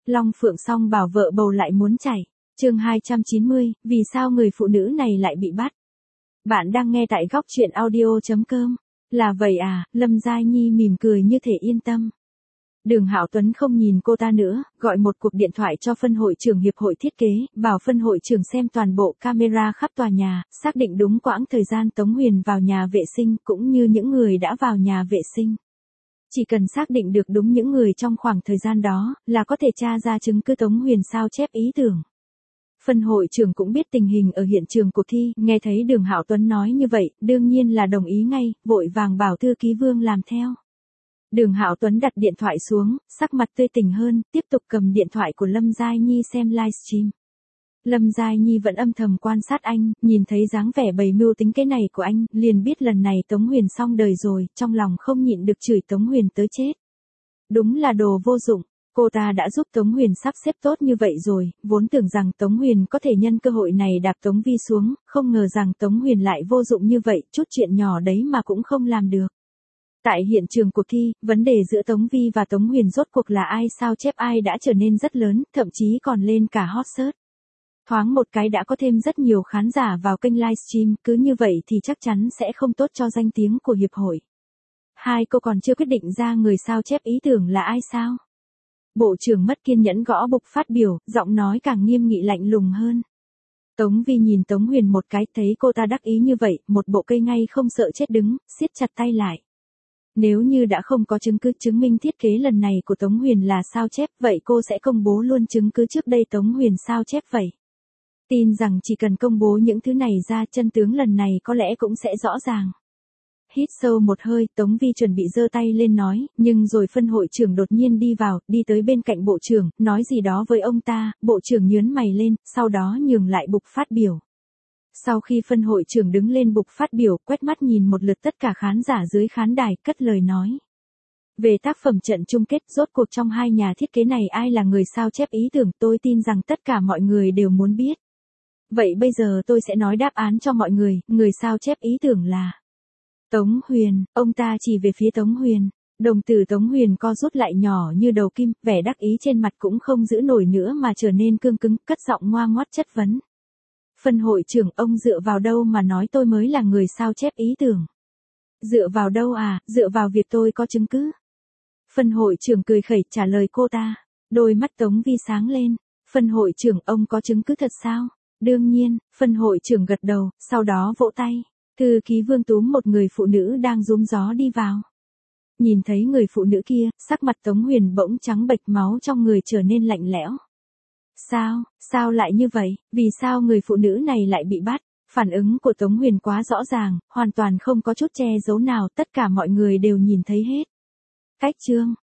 Long Phượng song bảo vợ bầu lại muốn chảy. Chương 290, vì sao người phụ nữ này lại bị bắt? Bạn đang nghe tại góc truyện audio.com. Là vậy à, Lâm Giai Nhi mỉm cười như thể yên tâm. Đường Hạo Tuấn không nhìn cô ta nữa, gọi một cuộc điện thoại cho phân hội trưởng hiệp hội thiết kế, bảo phân hội trưởng xem toàn bộ camera khắp tòa nhà, xác định đúng quãng thời gian Tống Huyền vào nhà vệ sinh cũng như những người đã vào nhà vệ sinh. Chỉ cần xác định được đúng những người trong khoảng thời gian đó, là có thể tra ra chứng cứ Tống Huyền sao chép ý tưởng. Phân hội trưởng cũng biết tình hình ở hiện trường cuộc thi, nghe thấy Đường Hạo Tuấn nói như vậy, đương nhiên là đồng ý ngay, vội vàng bảo thư ký Vương làm theo. Đường Hạo Tuấn đặt điện thoại xuống, sắc mặt tươi tỉnh hơn, tiếp tục cầm điện thoại của Lâm Giai Nhi xem livestream. Lâm Giai Nhi vẫn âm thầm quan sát anh, nhìn thấy dáng vẻ bày mưu tính kế này của anh, liền biết lần này Tống Huyền xong đời rồi, trong lòng không nhịn được chửi Tống Huyền tới chết. Đúng là đồ vô dụng, cô ta đã giúp Tống Huyền sắp xếp tốt như vậy rồi, vốn tưởng rằng Tống Huyền có thể nhân cơ hội này đạp Tống Vi xuống, không ngờ rằng Tống Huyền lại vô dụng như vậy, chút chuyện nhỏ đấy mà cũng không làm được. Tại hiện trường cuộc thi, vấn đề giữa Tống Vi và Tống Huyền rốt cuộc là ai sao chép ai đã trở nên rất lớn, thậm chí còn lên cả hot search. Thoáng một cái đã có thêm rất nhiều khán giả vào kênh livestream, cứ như vậy thì chắc chắn sẽ không tốt cho danh tiếng của hiệp hội. Hai cô còn chưa quyết định ra người sao chép ý tưởng là ai sao? Bộ trưởng mất kiên nhẫn gõ bục phát biểu, giọng nói càng nghiêm nghị lạnh lùng hơn. Tống Vi nhìn Tống Huyền một cái, thấy cô ta đắc ý như vậy, một bộ cây ngay không sợ chết đứng, siết chặt tay lại. Nếu như đã không có chứng cứ chứng minh thiết kế lần này của Tống Huyền là sao chép, vậy cô sẽ công bố luôn chứng cứ trước đây Tống Huyền sao chép vậy. Tin rằng chỉ cần công bố những thứ này ra, chân tướng lần này có lẽ cũng sẽ rõ ràng. Hít sâu một hơi, Tống Vi chuẩn bị giơ tay lên nói, nhưng rồi phân hội trưởng đột nhiên đi vào, đi tới bên cạnh bộ trưởng, nói gì đó với ông ta, bộ trưởng nhướng mày lên, sau đó nhường lại bục phát biểu. Sau khi phân hội trưởng đứng lên bục phát biểu, quét mắt nhìn một lượt tất cả khán giả dưới khán đài, cất lời nói. Về tác phẩm trận chung kết, rốt cuộc trong hai nhà thiết kế này ai là người sao chép ý tưởng, tôi tin rằng tất cả mọi người đều muốn biết. Vậy bây giờ tôi sẽ nói đáp án cho mọi người sao chép ý tưởng là Tống Huyền. Ông ta chỉ về phía Tống Huyền. Đồng tử Tống Huyền co rút lại nhỏ như đầu kim, vẻ đắc ý trên mặt cũng không giữ nổi nữa mà trở nên cương cứng, cất giọng ngoa ngoắt chất vấn. Phân hội trưởng, ông dựa vào đâu mà nói tôi mới là người sao chép ý tưởng? Dựa vào đâu à, dựa vào việc tôi có chứng cứ. Phân hội trưởng cười khẩy trả lời cô ta. Đôi mắt Tống Vi sáng lên. Phân hội trưởng, ông có chứng cứ thật sao? Đương nhiên, phân hội trưởng gật đầu, sau đó vỗ tay. Thư ký Vương túm một người phụ nữ đang rúm gió đi vào. Nhìn thấy người phụ nữ kia, sắc mặt Tống Huyền bỗng trắng bệch, máu trong người trở nên lạnh lẽo. Sao lại như vậy, vì sao người phụ nữ này lại bị bắt? Phản ứng của Tống Huyền quá rõ ràng, hoàn toàn không có chút che giấu nào, tất cả mọi người đều nhìn thấy hết. Cách chương,